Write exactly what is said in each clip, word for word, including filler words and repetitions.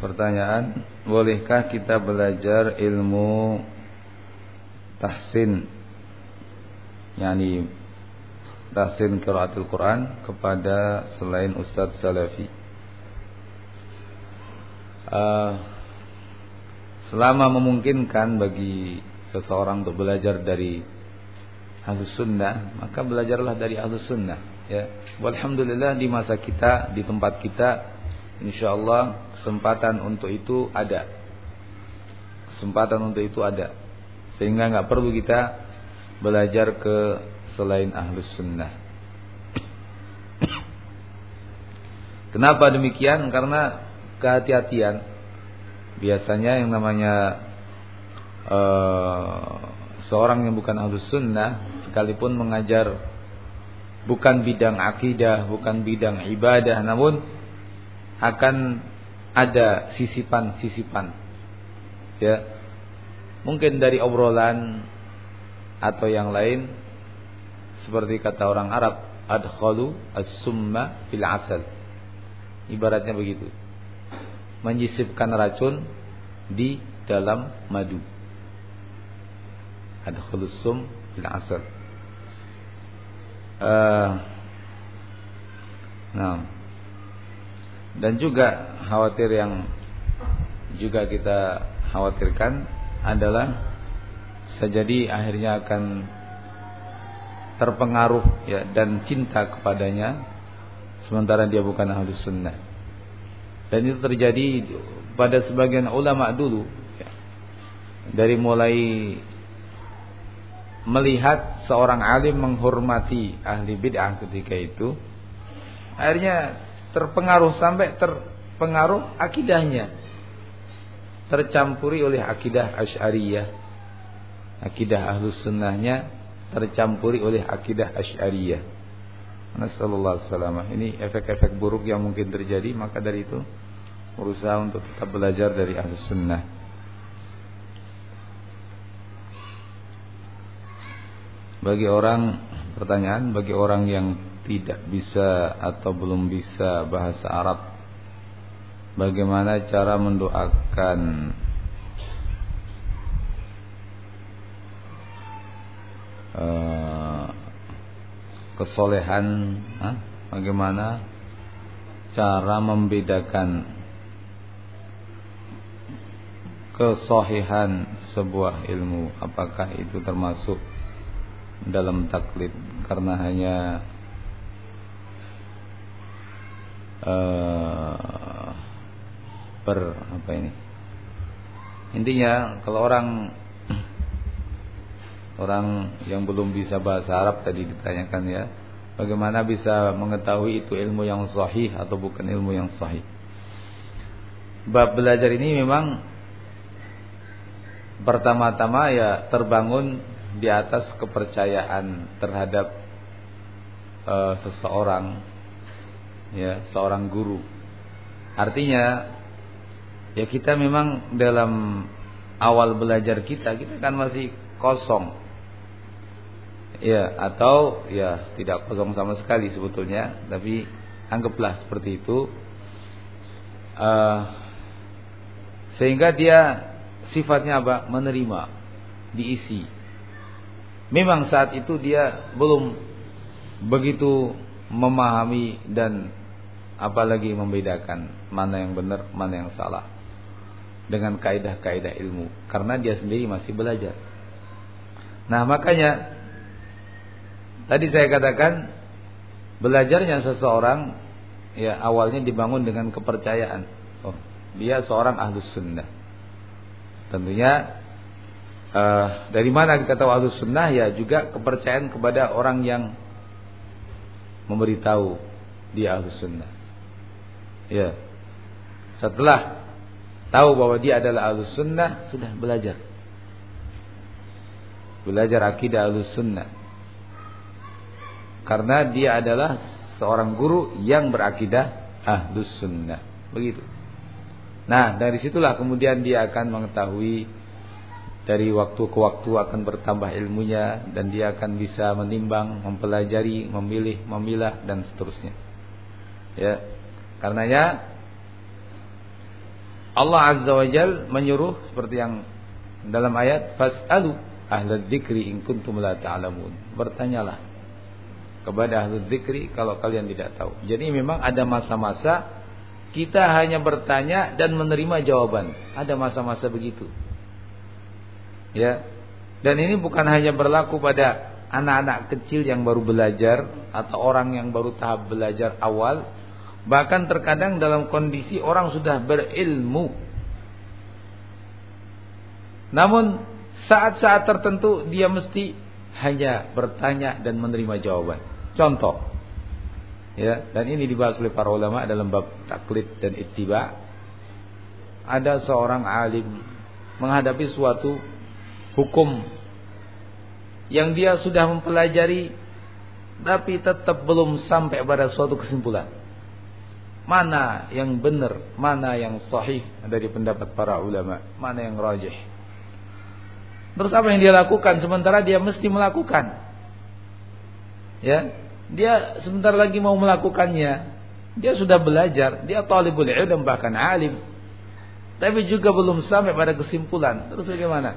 Pertanyaan, bolehkah kita belajar ilmu tahsin, yakni tahsin qiraatul Quran kepada selain Ustadz Salafi? Uh, selama memungkinkan bagi seseorang untuk belajar dari Ahlus Sunnah, maka belajarlah dari Ahlus Sunnah. Ya, walhamdulillah di masa kita, di tempat kita, insyaallah kesempatan untuk itu ada. Kesempatan untuk itu ada. Sehingga enggak perlu kita belajar ke selain Ahlus Sunnah. Kenapa demikian? Karena kehati-hatian. Biasanya yang namanya uh, seorang yang bukan Ahlus Sunnah, sekalipun mengajar bukan bidang akidah, bukan bidang ibadah, namun akan ada sisipan-sisipan, ya, mungkin dari obrolan atau yang lain, seperti kata orang Arab, adkhalu as-summa fil asal, ibaratnya begitu, menyisipkan racun di dalam madu. Adkhalu as-sum fil asal. Uh, nah. Dan juga khawatir yang juga kita khawatirkan adalah sejadi akhirnya akan terpengaruh, ya, dan cinta kepadanya sementara dia bukan Ahlus Sunnah. Dan itu terjadi pada sebagian ulama dulu, ya. Dari mulai melihat seorang alim menghormati ahli bid'ah ketika itu, akhirnya terpengaruh sampai terpengaruh akidahnya, tercampuri oleh akidah Asy'ariyah, akidah Ahlus Sunnahnya tercampuri oleh akidah Asy'ariyah. Nasallallahu alaihi wasallam. Ini efek-efek buruk yang mungkin terjadi, maka dari itu berusaha untuk tetap belajar dari Ahlus Sunnah. Bagi orang, pertanyaan, bagi orang yang tidak bisa atau belum bisa bahasa Arab, bagaimana cara mendoakan uh, kesolehan, huh? Bagaimana cara membedakan kesohihan sebuah ilmu, apakah itu termasuk dalam taklid karena hanya uh, ber apa ini? Intinya kalau orang orang yang belum bisa bahasa Arab tadi ditanyakan, ya, bagaimana bisa mengetahui itu ilmu yang sahih atau bukan ilmu yang sahih. Bab belajar ini memang pertama-tama ya terbangun di atas kepercayaan terhadap uh, seseorang, ya, seorang guru. Artinya ya kita memang dalam awal belajar kita kita kan masih kosong, ya, atau ya tidak kosong sama sekali sebetulnya, tapi anggaplah seperti itu, uh, sehingga dia sifatnya apa? Menerima, diisi. Memang saat itu dia belum begitu memahami dan apalagi membedakan mana yang benar, mana yang salah dengan kaidah-kaidah ilmu, karena dia sendiri masih belajar. Nah, makanya tadi saya katakan belajarnya seseorang ya awalnya dibangun dengan kepercayaan. Oh, dia seorang Ahlus Sunnah. Tentunya uh, dari mana kita tahu Ahlus Sunnah? Ya juga kepercayaan kepada orang yang memberitahu dia Ahlus Sunnah. Ya. Setelah tahu bahwa dia adalah Ahlus Sunnah, sudah belajar. Belajar akidah Ahlus Sunnah. Karena dia adalah seorang guru yang berakidah Ahlus Sunnah. Begitu. Nah, dari situlah kemudian dia akan mengetahui, dari waktu ke waktu akan bertambah ilmunya, dan dia akan bisa menimbang, mempelajari, memilih, memilah, dan seterusnya. Ya. Karenanya Allah Azza wa Jalla menyuruh seperti yang dalam ayat fas'alu ahlad dzikri in kuntum la ta'lamun. Bertanyalah kepada ahlul dzikri kalau kalian tidak tahu. Jadi memang ada masa-masa kita hanya bertanya dan menerima jawaban. Ada masa-masa begitu. Ya. Dan ini bukan hanya berlaku pada anak-anak kecil yang baru belajar atau orang yang baru tahap belajar awal, bahkan terkadang dalam kondisi orang sudah berilmu. Namun saat-saat tertentu dia mesti hanya bertanya dan menerima jawaban. Contoh, ya, dan ini dibahas oleh para ulama dalam bab taklid dan ittiba. Ada seorang alim menghadapi suatu hukum yang dia sudah mempelajari, tapi tetap belum sampai pada suatu kesimpulan. Mana yang benar, mana yang sahih dari pendapat para ulama, mana yang rajih. Terus apa yang dia lakukan? Sementara dia mesti melakukan, ya. Dia sebentar lagi mau melakukannya. Dia sudah belajar, dia talibul ilm bahkan alim, tapi juga belum sampai pada kesimpulan. Terus bagaimana?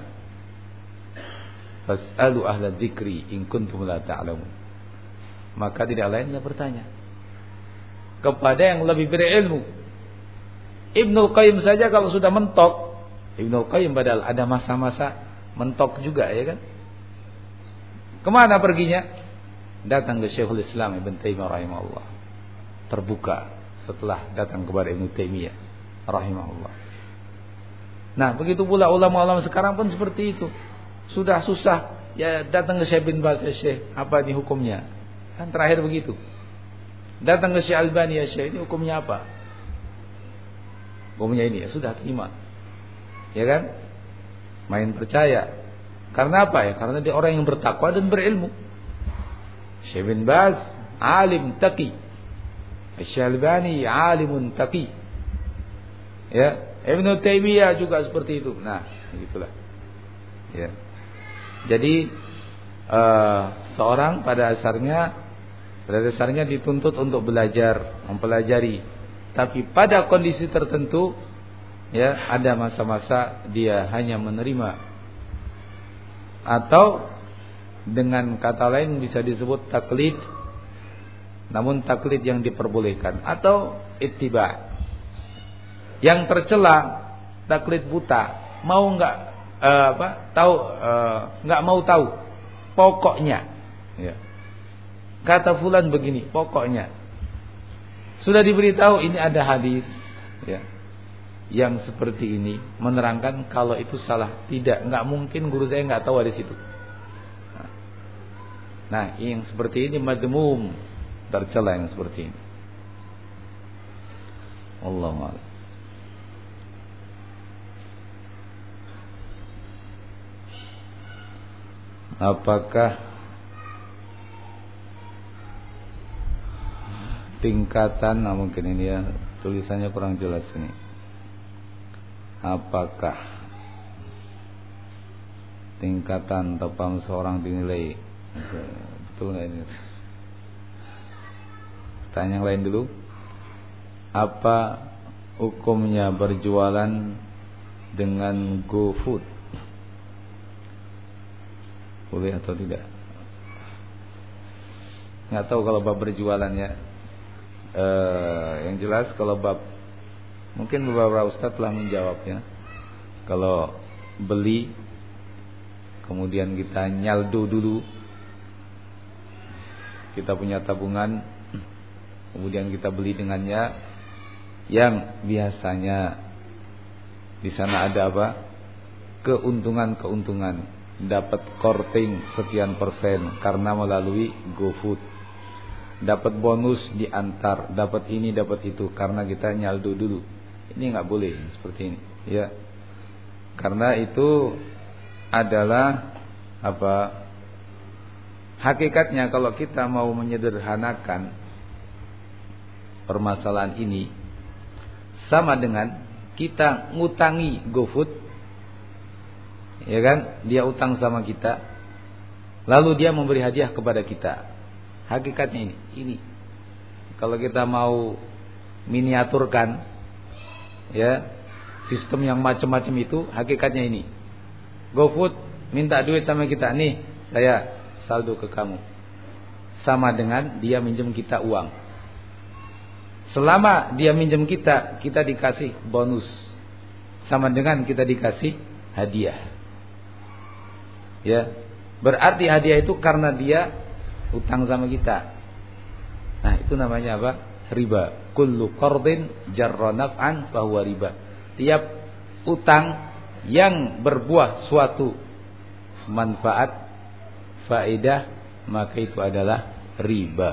Fas'alu ahla dzikri in kuntum la ta'lamun. Maka tidak lainnya bertanya kepada yang lebih berilmu. Ibnul Qayyim saja kalau sudah mentok, Ibnul Qayyim padahal ada masa-masa mentok juga, ya kan? Kemana perginya? Datang ke Syekhul Islam Ibn Taimiyah rahimahullah. Terbuka setelah datang kepada Ibn Taimiyah rahimahullah. Nah, begitu pula ulama-ulama sekarang pun seperti itu. Sudah susah, ya datang ke Syekh bin Baz, ya Syekh, apa ini hukumnya? Kan terakhir begitu. Datang ke Syekh Albani, ya Syekh, ini hukumnya apa? Hukumnya ini, ya sudah terima. Ya kan? Main percaya. Karena apa ya? Karena dia orang yang bertakwa dan berilmu. Syekh bin Baz alim taqi, Syekh Albani alimun taqi, ya, Ibnu Taimiyah juga seperti itu. Nah, begitulah. Ya. Jadi uh, seorang pada dasarnya pada dasarnya dituntut untuk belajar, mempelajari, tapi pada kondisi tertentu, ya, ada masa-masa dia hanya menerima, atau dengan kata lain bisa disebut taklid, namun taklid yang diperbolehkan, atau ittiba. Yang tercela taklid buta, mau enggak uh, apa tahu uh, enggak mau tahu pokoknya, ya. Kata fulan begini, pokoknya sudah diberitahu ini ada hadis, ya, yang seperti ini menerangkan kalau itu salah. Tidak, enggak mungkin guru saya enggak tahu hadis itu. Nah, yang seperti ini madmum, tercela yang seperti ini. Allahu a'lam. Apakah tingkatan, nah mungkin ini ya tulisannya kurang jelas ini. Apakah tingkatan tepam seorang dinilai, betul nggak ini? Tanya yang lain dulu. Apa hukumnya berjualan dengan GoFood? Boleh atau tidak? Nggak tahu kalau bab berjualannya. E, yang jelas kalau bab, mungkin beberapa ustaz telah menjawabnya. Kalau beli kemudian kita nyaldo dulu, kita punya tabungan, kemudian kita beli dengannya, yang biasanya di sana ada apa? Keuntungan-keuntungan, dapat korting sekian persen karena melalui GoFood, dapat bonus diantar, dapat ini dapat itu karena kita nyaldo dulu. Ini nggak boleh seperti ini, ya. Karena itu adalah apa? Hakikatnya kalau kita mau menyederhanakan permasalahan ini, sama dengan kita ngutangi GoFood, ya kan? Dia utang sama kita, lalu dia memberi hadiah kepada kita. Hakikatnya ini, ini. Kalau kita mau miniaturkan, ya, sistem yang macam-macam itu hakikatnya ini. GoFood minta duit sama kita, nih saya saldo ke kamu. Sama dengan dia minjem kita uang. Selama dia minjem kita, kita dikasih bonus. Sama dengan kita dikasih hadiah. Ya, berarti hadiah itu karena dia utang sama kita. Nah, itu namanya apa? Riba. Kullu qardin jarra naf'an fahuwa riba. Tiap utang yang berbuah suatu manfaat, faedah, maka itu adalah riba.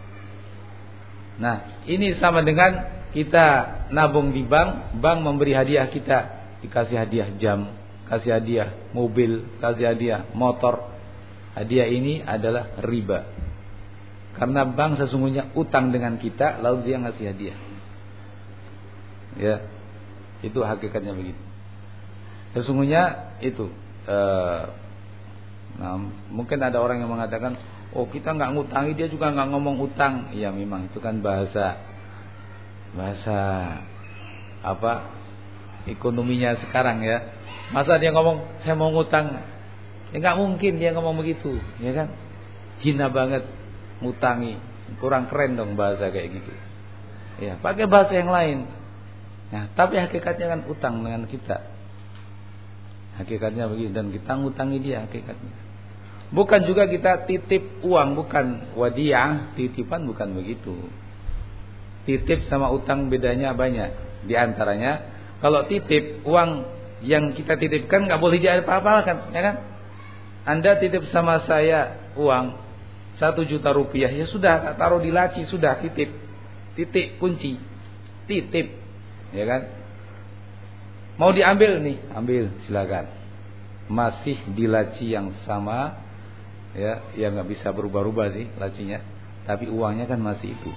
Nah, ini sama dengan kita nabung di bank, bank memberi hadiah kita, dikasih hadiah jam, kasih hadiah mobil, kasih hadiah motor. Hadiah ini adalah riba. Karena bank sesungguhnya utang dengan kita, lalu dia ngasih hadiah. Ya, itu hakikatnya begitu. Sesungguhnya itu. Eh, nah, mungkin ada orang yang mengatakan, oh kita nggak ngutangi, dia juga nggak ngomong utang. Iya, memang itu kan bahasa bahasa apa ekonominya sekarang ya. Masa dia ngomong saya mau ngutang? Ya nggak mungkin dia ngomong begitu, ya kan? Hina banget, ngutangi, kurang keren dong bahasa kayak gitu. Ya, pakai bahasa yang lain. Nah, tapi hakikatnya kan utang dengan kita. Hakikatnya begitu, dan kita ngutangi dia hakikatnya. Bukan juga kita titip uang, bukan wadiah, titipan bukan begitu. Titip sama utang bedanya banyak. Di antaranya, kalau titip uang yang kita titipkan nggak boleh dia apa-apakan, ya kan? Anda titip sama saya uang satu juta rupiah, ya sudah taruh di laci, sudah titip, titik kunci, titip, ya kan? Mau diambil nih, ambil silakan. Masih di laci yang sama, ya, ya nggak bisa berubah-ubah sih lacinya, tapi uangnya kan masih itu.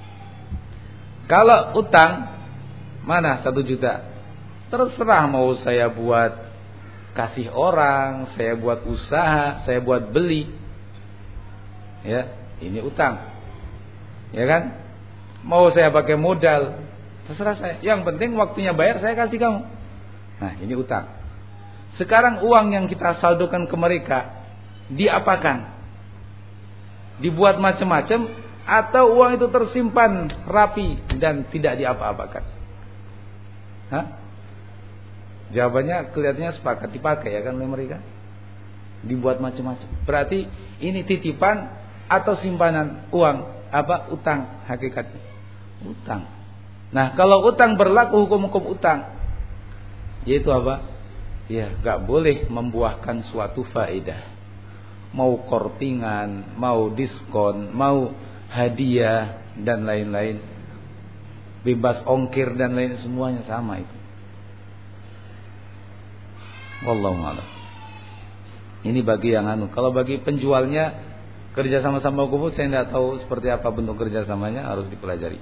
Kalau utang, mana satu juta? Terserah mau saya buat kasih orang, saya buat usaha, saya buat beli. Ya, ini utang. Ya kan? Mau saya pakai modal, terserah saya. Yang penting waktunya bayar saya kasih kamu. Nah, ini utang. Sekarang uang yang kita saldokan ke mereka diapakan? Dibuat macam-macam, atau uang itu tersimpan rapi dan tidak diapa-apakan? Hah? Jawabannya kelihatannya sepakat, dipakai ya kan oleh mereka. Dibuat macam-macam. Berarti ini titipan atau simpanan uang, apa? Utang hakikatnya. Utang. Nah, kalau utang berlaku hukum-hukum utang, yaitu apa? Ya, enggak boleh membuahkan suatu faedah. Mau kortingan, mau diskon, mau hadiah dan lain-lain, bebas ongkir dan lain, semuanya sama itu. Wallahu a'lam. Ini bagi yang anu. Kalau bagi penjualnya kerja sama-sama GoFood, saya tidak tahu seperti apa bentuk kerjasamanya, harus dipelajari.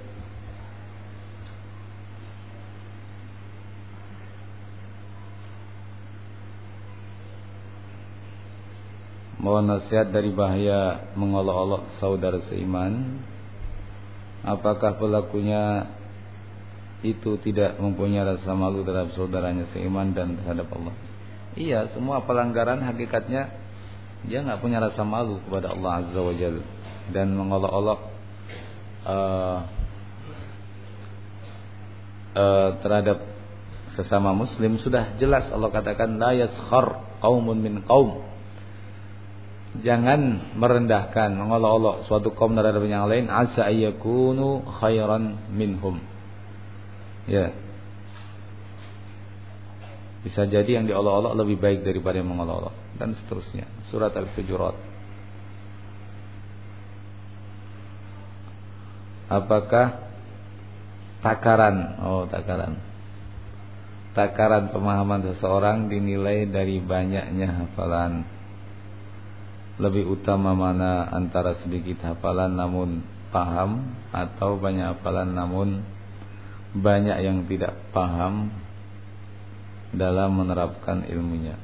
Mohon nasihat dari bahaya mengolok-olok saudara seiman. Apakah pelakunya itu tidak mempunyai rasa malu terhadap saudaranya seiman dan terhadap Allah? Iya, semua pelanggaran hakikatnya dia nggak punya rasa malu kepada Allah Azza wa Jalla, dan mengolok-olok uh, uh, terhadap sesama muslim sudah jelas Allah katakan la yaskhar qaumun min qaum. Jangan merendahkan, mengolok-olok suatu kaum terhadap yang lain, asa ayyakunu khairan minhum. Ya. Bisa jadi yang diolok-olok lebih baik daripada yang mengolok-olok, dan seterusnya. Surat Al-Hujurat. Apakah takaran, oh takaran. Takaran pemahaman seseorang dinilai dari banyaknya hafalan. Lebih utama mana antara sedikit hafalan namun paham, atau banyak hafalan namun banyak yang tidak paham dalam menerapkan ilmunya?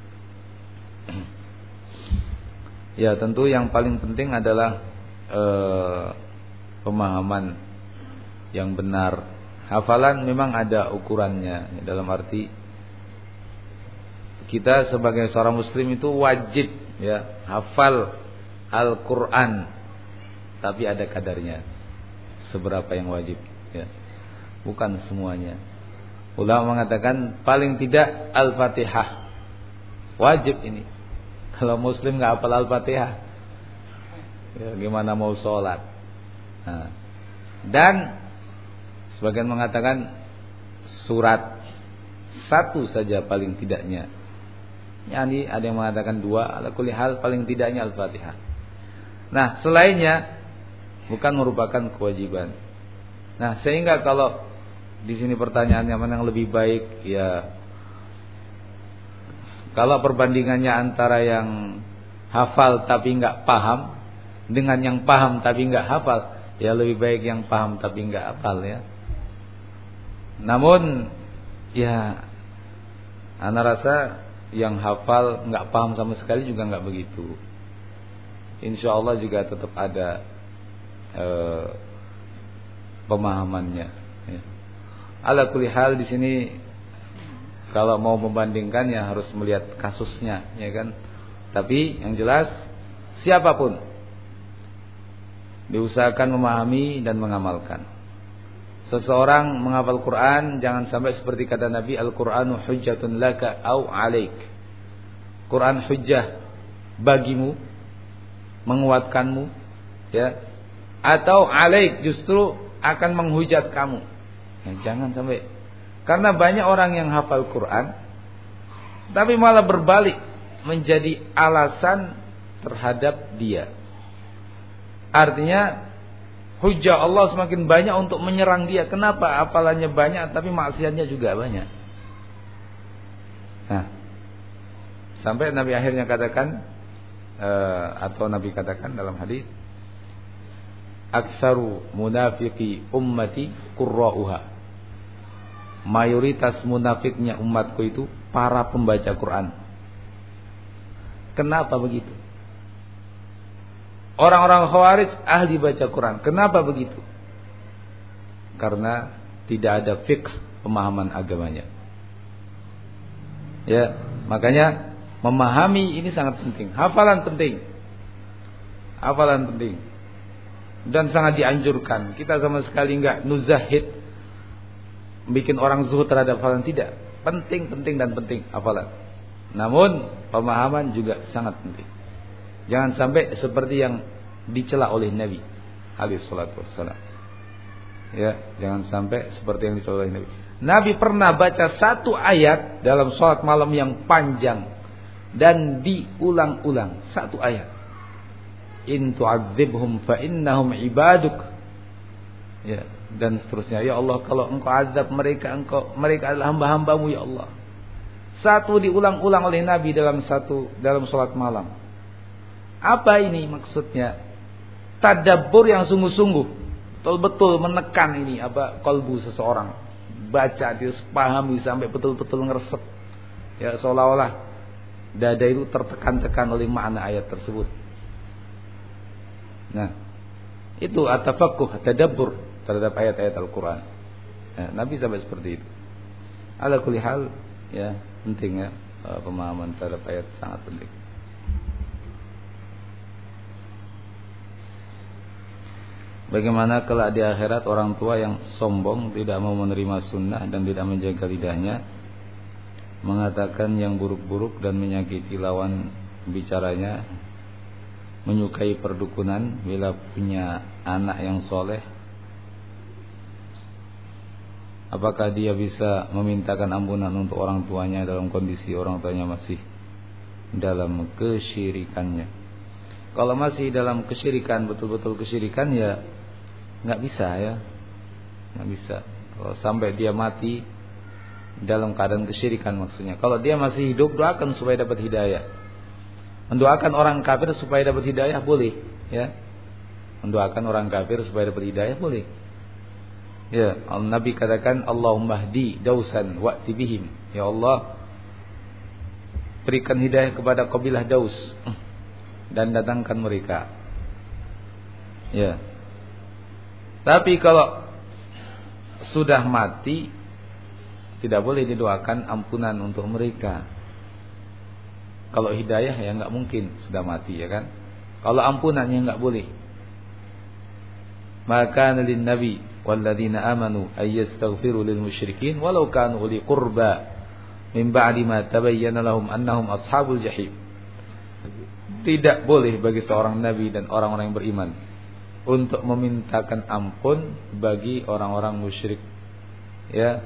Ya, tentu yang paling penting adalah eh, pemahaman yang benar, hafalan memang ada ukurannya, dalam arti kita sebagai seorang muslim itu wajib ya hafal Al-Quran, tapi ada kadarnya seberapa yang wajib ya, bukan semuanya. Ulama mengatakan paling tidak Al-Fatihah wajib ini. Kalau muslim nggak hafal Al-Fatihah, ya, gimana mau sholat? Nah, dan sebagian mengatakan surat satu saja paling tidaknya. Yani ada yang mengatakan dua, ala kulli hal paling tidaknya Al-Fatihah. Nah, selainnya bukan merupakan kewajiban. Nah, sehingga kalau di sini pertanyaannya mana yang lebih baik, ya kalau perbandingannya antara yang hafal tapi nggak paham dengan yang paham tapi nggak hafal, ya lebih baik yang paham tapi nggak hafal ya. Namun ya ana rasa yang hafal nggak paham sama sekali juga nggak begitu. Insya Allah juga tetap ada eh, pemahamannya. Ya. Ala kulli hal di sini kalau mau membandingkan ya harus melihat kasusnya, ya kan. Tapi yang jelas siapapun diusahakan memahami dan mengamalkan. Seseorang menghafal Quran jangan sampai seperti kata Nabi, Al-Quranu hujjatun laka au alaik. Quran hujjah bagimu, menguatkanmu, ya, atau alaik justru akan menghujat kamu. Ya, jangan sampai. Karena banyak orang yang hafal Quran tapi malah berbalik menjadi alasan terhadap dia. Artinya hujah Allah semakin banyak untuk menyerang dia. Kenapa? Hafalannya banyak tapi maksiatnya juga banyak. Nah, sampai Nabi akhirnya katakan uh, atau Nabi katakan dalam hadis, aksaru munafiqi ummati qurra'uha. Mayoritas munafiknya umatku itu para pembaca Quran. Kenapa begitu? Orang-orang Khawarij ahli baca Quran. Kenapa begitu? Karena tidak ada fiqh pemahaman agamanya. Ya, makanya memahami ini sangat penting. Hafalan penting. Hafalan penting. Dan sangat dianjurkan. Kita sama sekali enggak nuzahid, bikin orang zuhud terhadap hafalan, tidak. Penting, penting dan penting hafalan. Namun pemahaman juga sangat penting. Jangan sampai seperti yang dicela oleh Nabi alaihi salatu wassalam. Ya, jangan sampai seperti yang dicela oleh Nabi. Nabi pernah baca satu ayat dalam salat malam yang panjang dan diulang-ulang satu ayat. In tu'adzibhum fa innahum ibaduk. Ya, dan seterusnya. Ya Allah, kalau engkau azab mereka, engkau mereka adalah hamba-hambamu ya Allah. Satu diulang-ulang oleh Nabi dalam satu dalam salat malam. Apa ini maksudnya? Tadabbur yang sungguh-sungguh, betul-betul menekan ini apa kalbu seseorang. Baca dia pahami sampai betul-betul ngeresep. Ya, seolah-olah dada itu tertekan-tekan oleh makna ayat tersebut. Nah, itu at-tafaqquh, tadabbur terhadap ayat-ayat Al-Quran. Ya, Nabi sampai seperti itu. Ala kulli hal, ya penting ya pemahaman terhadap ayat sangat penting. Bagaimana kelak di akhirat orang tua yang sombong, tidak mau menerima sunnah dan tidak menjaga lidahnya, mengatakan yang buruk-buruk dan menyakiti lawan bicaranya, menyukai perdukunan bila punya anak yang soleh, apakah dia bisa memintakan ampunan untuk orang tuanya dalam kondisi orang tuanya masih dalam kesyirikannya? Kalau masih dalam kesyirikan, betul-betul kesyirikan, ya nggak bisa ya, nggak bisa. Kalau sampai dia mati dalam keadaan kesyirikan maksudnya. Kalau dia masih hidup, doakan supaya dapat hidayah. Mendoakan orang kafir supaya dapat hidayah boleh, ya. Mendoakan orang kafir supaya dapat hidayah boleh. Ya, Nabi katakan Allahumma hdi dausan wa'ti bihim. Ya Allah, berikan hidayah kepada kabilah Daus dan datangkan mereka. Ya. Tapi kalau sudah mati tidak boleh didoakan ampunan untuk mereka. Kalau hidayah ya nggak mungkin, sudah mati ya kan. Kalau ampunan ya nggak boleh. Maka lin nabi walladzina amanu ay yastaghfiru lil musyrikin walau kanu uli qurba min ba'di ma tabayyana lahum annahum ashabul jahim. Tidak boleh bagi seorang nabi dan orang-orang yang beriman untuk memintakan ampun bagi orang-orang musyrik, ya,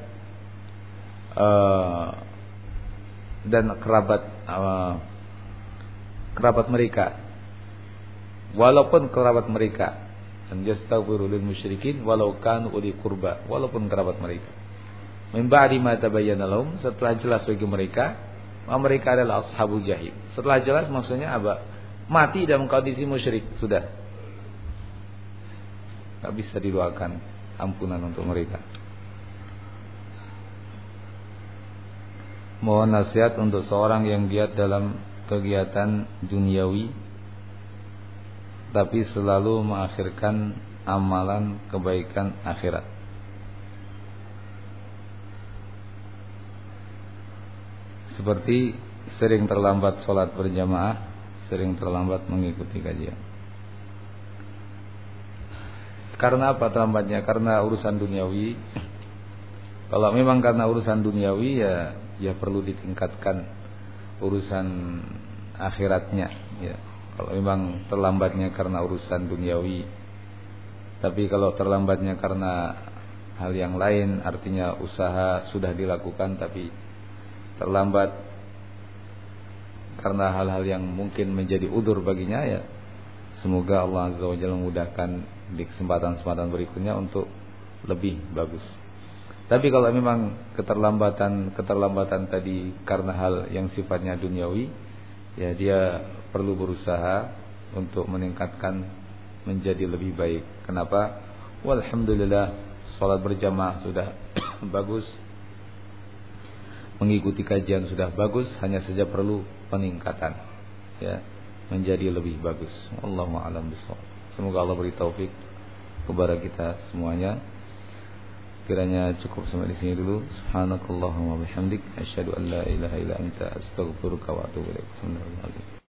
uh, dan kerabat uh, kerabat mereka, walaupun kerabat mereka, dan yastaghfiru lil musyrikin walau kanu uli qurba, walaupun kerabat mereka. Min ba'di ma tabayyana lahum, setelah jelas bagi mereka bahwa mereka adalah ashabul jahim. Setelah jelas maksudnya apa? Mati dalam kondisi musyrik, sudah enggak bisa didoakan ampunan untuk mereka. Mohon nasihat untuk seorang yang giat dalam kegiatan duniawi tapi selalu mengakhirkan amalan kebaikan akhirat. Seperti sering terlambat sholat berjamaah, sering terlambat mengikuti kajian. Karena apa terlambatnya? Karena urusan duniawi. Kalau memang karena urusan duniawi, ya ya perlu ditingkatkan urusan akhiratnya, ya. Kalau memang terlambatnya karena urusan duniawi, tapi kalau terlambatnya karena hal yang lain, artinya usaha sudah dilakukan tapi terlambat karena hal-hal yang mungkin menjadi udzur baginya, ya semoga Allah Azza wa Jalla memudahkan di kesempatan-kesempatan berikutnya untuk lebih bagus. Tapi kalau memang keterlambatan keterlambatan tadi karena hal yang sifatnya duniawi, ya dia perlu berusaha untuk meningkatkan menjadi lebih baik. Kenapa? Walhamdulillah, salat berjamaah sudah bagus, mengikuti kajian sudah bagus, hanya saja perlu peningkatan, ya, menjadi lebih bagus. Wallahu a'lam bishawab. Semoga Allah beri taufik kepada kita semuanya. Kiranya cukup sampai di sini dulu. Subhanakallahumma bihamdik, asyhadu an la ilaha illa anta, astaghfiruka wa atubu ilaik.